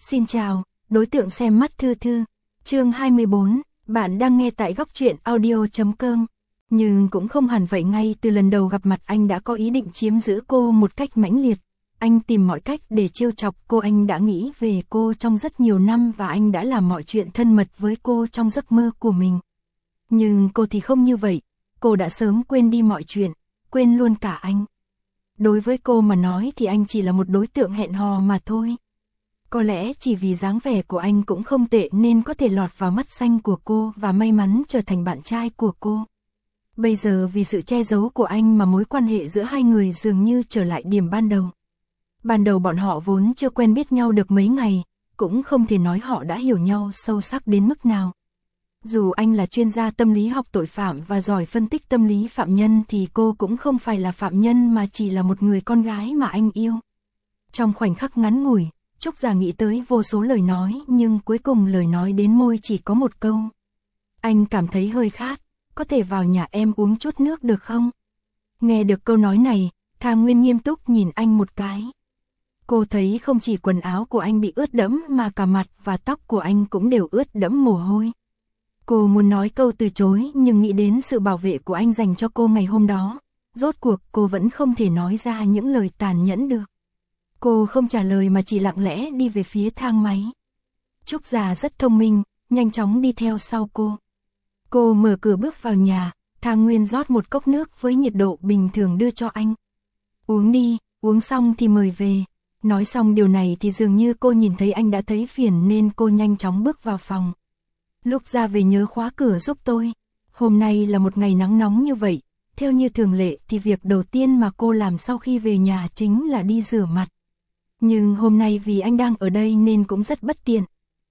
Xin chào, đối tượng xem mắt Thư Thư. Chương 24, bạn đang nghe tại góc truyện audio.com. Nhưng cũng không hẳn vậy, ngay từ lần đầu gặp mặt anh đã có ý định chiếm giữ cô một cách mãnh liệt. Anh tìm mọi cách để trêu chọc cô, anh đã nghĩ về cô trong rất nhiều năm và anh đã làm mọi chuyện thân mật với cô trong giấc mơ của mình. Nhưng cô thì không như vậy, cô đã sớm quên đi mọi chuyện, quên luôn cả anh. Đối với cô mà nói thì anh chỉ là một đối tượng hẹn hò mà thôi. Có lẽ chỉ vì dáng vẻ của anh cũng không tệ nên có thể lọt vào mắt xanh của cô và may mắn trở thành bạn trai của cô. Bây giờ vì sự che giấu của anh mà mối quan hệ giữa hai người dường như trở lại điểm ban đầu. Ban đầu bọn họ vốn chưa quen biết nhau được mấy ngày, cũng không thể nói họ đã hiểu nhau sâu sắc đến mức nào. Dù anh là chuyên gia tâm lý học tội phạm và giỏi phân tích tâm lý phạm nhân thì cô cũng không phải là phạm nhân mà chỉ là một người con gái mà anh yêu. Trong khoảnh khắc ngắn ngủi, Trúc Giả nghĩ tới vô số lời nói nhưng cuối cùng lời nói đến môi chỉ có một câu. Anh cảm thấy hơi khát, có thể vào nhà em uống chút nước được không? Nghe được câu nói này, Thang Nguyên nghiêm túc nhìn anh một cái. Cô thấy không chỉ quần áo của anh bị ướt đẫm mà cả mặt và tóc của anh cũng đều ướt đẫm mồ hôi. Cô muốn nói câu từ chối nhưng nghĩ đến sự bảo vệ của anh dành cho cô ngày hôm đó. Rốt cuộc cô vẫn không thể nói ra những lời tàn nhẫn được. Cô không trả lời mà chỉ lặng lẽ đi về phía thang máy. Trúc Giả rất thông minh, nhanh chóng đi theo sau cô. Cô mở cửa bước vào nhà, Thang Nguyên rót một cốc nước với nhiệt độ bình thường đưa cho anh. Uống đi, uống xong thì mời về. Nói xong điều này thì dường như cô nhìn thấy anh đã thấy phiền nên cô nhanh chóng bước vào phòng. Lúc ra về nhớ khóa cửa giúp tôi. Hôm nay là một ngày nắng nóng như vậy. Theo như thường lệ thì việc đầu tiên mà cô làm sau khi về nhà chính là đi rửa mặt. Nhưng hôm nay vì anh đang ở đây nên cũng rất bất tiện.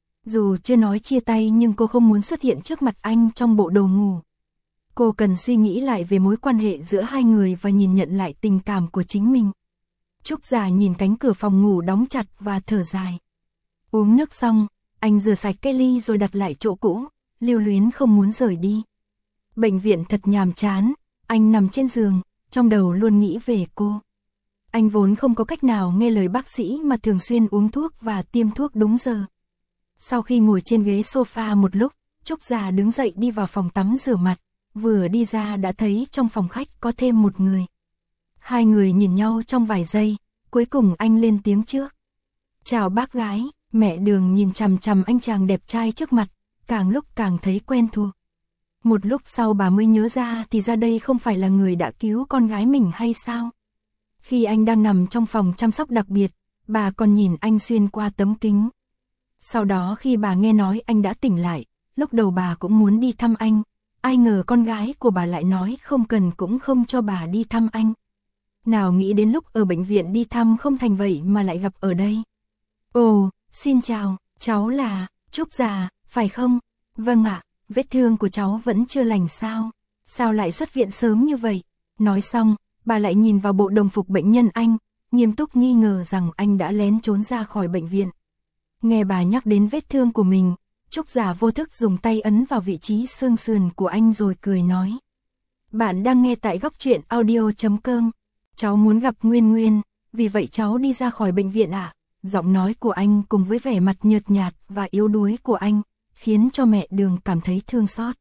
Dù chưa nói chia tay nhưng cô không muốn xuất hiện trước mặt anh trong bộ đồ ngủ. Cô cần suy nghĩ lại về mối quan hệ giữa hai người và nhìn nhận lại tình cảm của chính mình. Trúc Giả nhìn cánh cửa phòng ngủ đóng chặt và thở dài. Uống nước xong, anh rửa sạch cái ly rồi đặt lại chỗ cũ, lưu luyến không muốn rời đi. Bệnh viện thật nhàm chán, anh nằm trên giường, trong đầu luôn nghĩ về cô. Anh vốn không có cách nào nghe lời bác sĩ mà thường xuyên uống thuốc và tiêm thuốc đúng giờ. Sau khi ngồi trên ghế sofa một lúc, Trúc Giả đứng dậy đi vào phòng tắm rửa mặt, vừa đi ra đã thấy trong phòng khách có thêm một người. Hai người nhìn nhau trong vài giây, cuối cùng anh lên tiếng trước. Chào bác gái, mẹ Đường nhìn chằm chằm anh chàng đẹp trai trước mặt, càng lúc càng thấy quen thuộc. Một lúc sau bà mới nhớ ra thì ra đây không phải là người đã cứu con gái mình hay sao? Khi anh đang nằm trong phòng chăm sóc đặc biệt, bà còn nhìn anh xuyên qua tấm kính. Sau đó khi bà nghe nói anh đã tỉnh lại, lúc đầu bà cũng muốn đi thăm anh, ai ngờ con gái của bà lại nói không cần cũng không cho bà đi thăm anh. Nào nghĩ đến lúc ở bệnh viện đi thăm không thành vậy mà lại gặp ở đây. Ồ, xin chào, cháu là Trúc Giả, phải không? Vâng ạ, vết thương của cháu vẫn chưa lành sao? Sao lại xuất viện sớm như vậy? Nói xong, bà lại nhìn vào bộ đồng phục bệnh nhân anh, nghiêm túc nghi ngờ rằng anh đã lén trốn ra khỏi bệnh viện. Nghe bà nhắc đến vết thương của mình, Trúc Giả vô thức dùng tay ấn vào vị trí xương sườn của anh rồi cười nói. Bạn đang nghe tại góc truyện audio.com. Cháu muốn gặp Nguyên Nguyên, vì vậy cháu đi ra khỏi bệnh viện ạ. Giọng nói của anh cùng với vẻ mặt nhợt nhạt và yếu đuối của anh, khiến cho mẹ Đường cảm thấy thương xót.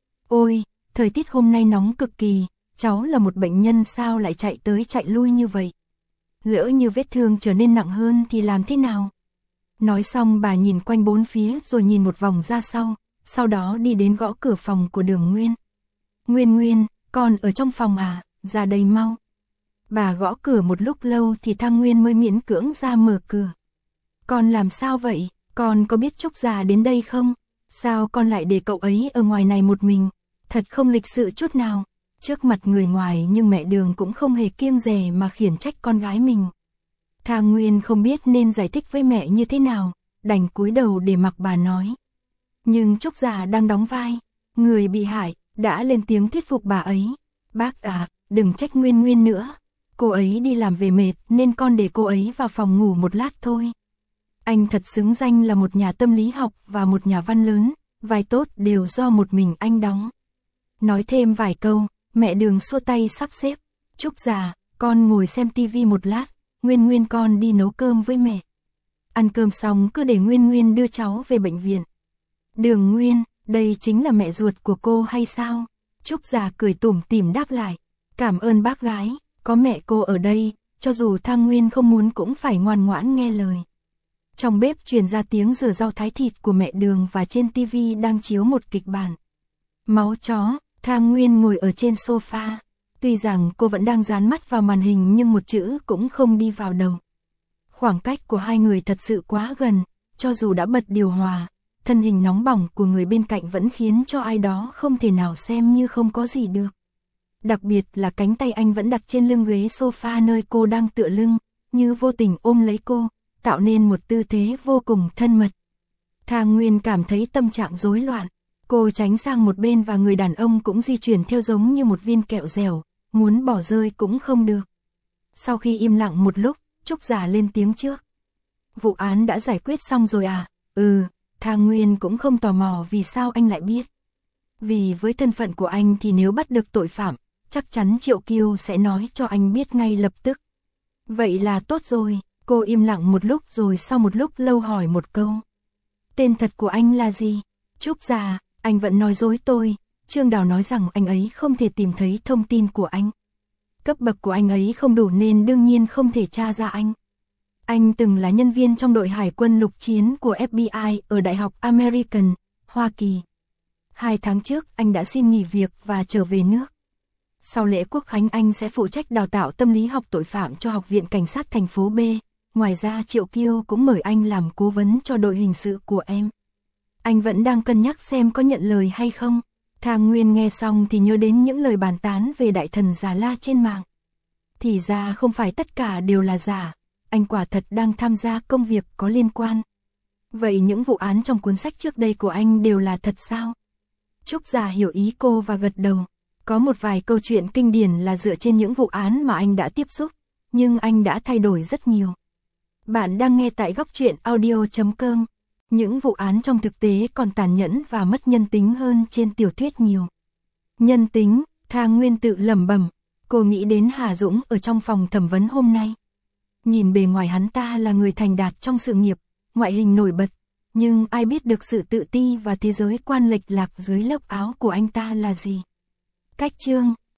Ôi, thời tiết hôm nay nóng cực kỳ, cháu là một bệnh nhân sao lại chạy tới chạy lui như vậy? Lỡ như vết thương trở nên nặng hơn thì làm thế nào? Nói xong bà nhìn quanh bốn phía rồi nhìn một vòng ra sau đó đi đến gõ cửa phòng của Đường Nguyên. Nguyên Nguyên, con ở trong phòng à, ra đây mau. Bà gõ cửa một lúc lâu thì Thang Nguyên mới miễn cưỡng ra mở cửa. Con làm sao vậy, con có biết Trúc Giả đến đây không? Sao con lại để cậu ấy ở ngoài này một mình? Thật không lịch sự chút nào. Trước mặt người ngoài nhưng mẹ Đường cũng không hề kiêng dè mà khiển trách con gái mình. Thang Nguyên không biết nên giải thích với mẹ như thế nào, đành cúi đầu để mặc bà nói. Nhưng Trúc Giả đang đóng vai người bị hại, đã lên tiếng thuyết phục bà ấy. Bác à, đừng trách Nguyên Nguyên nữa. Cô ấy đi làm về mệt nên con để cô ấy vào phòng ngủ một lát thôi. Anh thật xứng danh là một nhà tâm lý học và một nhà văn lớn, vai tốt đều do một mình anh đóng. Nói thêm vài câu, mẹ Đường xua tay sắp xếp. Trúc Giả, con ngồi xem tivi một lát, Nguyên Nguyên con đi nấu cơm với mẹ. ăn cơm xong cứ để Nguyên Nguyên đưa cháu về bệnh viện. Đường Nguyên, đây chính là mẹ ruột của cô hay sao? Trúc Già cười tủm tỉm đáp lại. Cảm ơn bác gái, có mẹ cô ở đây, cho dù Thang Nguyên không muốn cũng phải ngoan ngoãn nghe lời. Trong bếp truyền ra tiếng rửa rau thái thịt của mẹ Đường và trên tivi đang chiếu một kịch bản. Máu chó, Thang Nguyên ngồi ở trên sofa. Tuy rằng cô vẫn đang dán mắt vào màn hình nhưng một chữ cũng không đi vào đầu. Khoảng cách của hai người thật sự quá gần, cho dù đã bật điều hòa, thân hình nóng bỏng của người bên cạnh vẫn khiến cho ai đó không thể nào xem như không có gì được. Đặc biệt là cánh tay anh vẫn đặt trên lưng ghế sofa nơi cô đang tựa lưng, như vô tình ôm lấy cô, tạo nên một tư thế vô cùng thân mật. Thang Nguyên cảm thấy tâm trạng rối loạn, cô tránh sang một bên và người đàn ông cũng di chuyển theo giống như một viên kẹo dẻo, muốn bỏ rơi cũng không được. Sau khi im lặng một lúc, Trúc Già lên tiếng trước. Vụ án đã giải quyết xong rồi à? Thang Nguyên cũng không tò mò vì sao anh lại biết. Vì với thân phận của anh thì nếu bắt được tội phạm, chắc chắn Triệu Kiêu sẽ nói cho anh biết ngay lập tức. Vậy là tốt rồi, cô im lặng một lúc rồi sau một lúc lâu hỏi một câu. Tên thật của anh là gì? Trúc Già, anh vẫn nói dối tôi. Trương Đào nói rằng anh ấy không thể tìm thấy thông tin của anh. Cấp bậc của anh ấy không đủ nên đương nhiên không thể tra ra anh. Anh từng là nhân viên trong đội hải quân lục chiến của FBI ở Đại học American, Hoa Kỳ. 2 tháng trước anh đã xin nghỉ việc và trở về nước. Sau lễ quốc khánh anh sẽ phụ trách đào tạo tâm lý học tội phạm cho Học viện Cảnh sát thành phố B. Ngoài ra Triệu Kiêu cũng mời anh làm cố vấn cho đội hình sự của em. Anh vẫn đang cân nhắc xem có nhận lời hay không. Thang Nguyên nghe xong thì nhớ đến những lời bàn tán về đại thần Già La trên mạng. Thì ra không phải tất cả đều là giả, anh quả thật đang tham gia công việc có liên quan. Vậy những vụ án trong cuốn sách trước đây của anh đều là thật sao? Trúc Già hiểu ý cô và gật đầu. Có một vài câu chuyện kinh điển là dựa trên những vụ án mà anh đã tiếp xúc, nhưng anh đã thay đổi rất nhiều. Bạn đang nghe tại Góc Truyện Audio.com. Những vụ án trong thực tế còn tàn nhẫn và mất nhân tính hơn trên tiểu thuyết nhiều. Nhân tính, Thang Nguyên tự lẩm bẩm. Cô nghĩ đến Hà Dũng ở trong phòng thẩm vấn hôm nay. Nhìn bề ngoài hắn ta là người thành đạt trong sự nghiệp, ngoại hình nổi bật, nhưng ai biết được sự tự ti và thế giới quan lệch lạc dưới lớp áo của anh ta là gì. Cách chương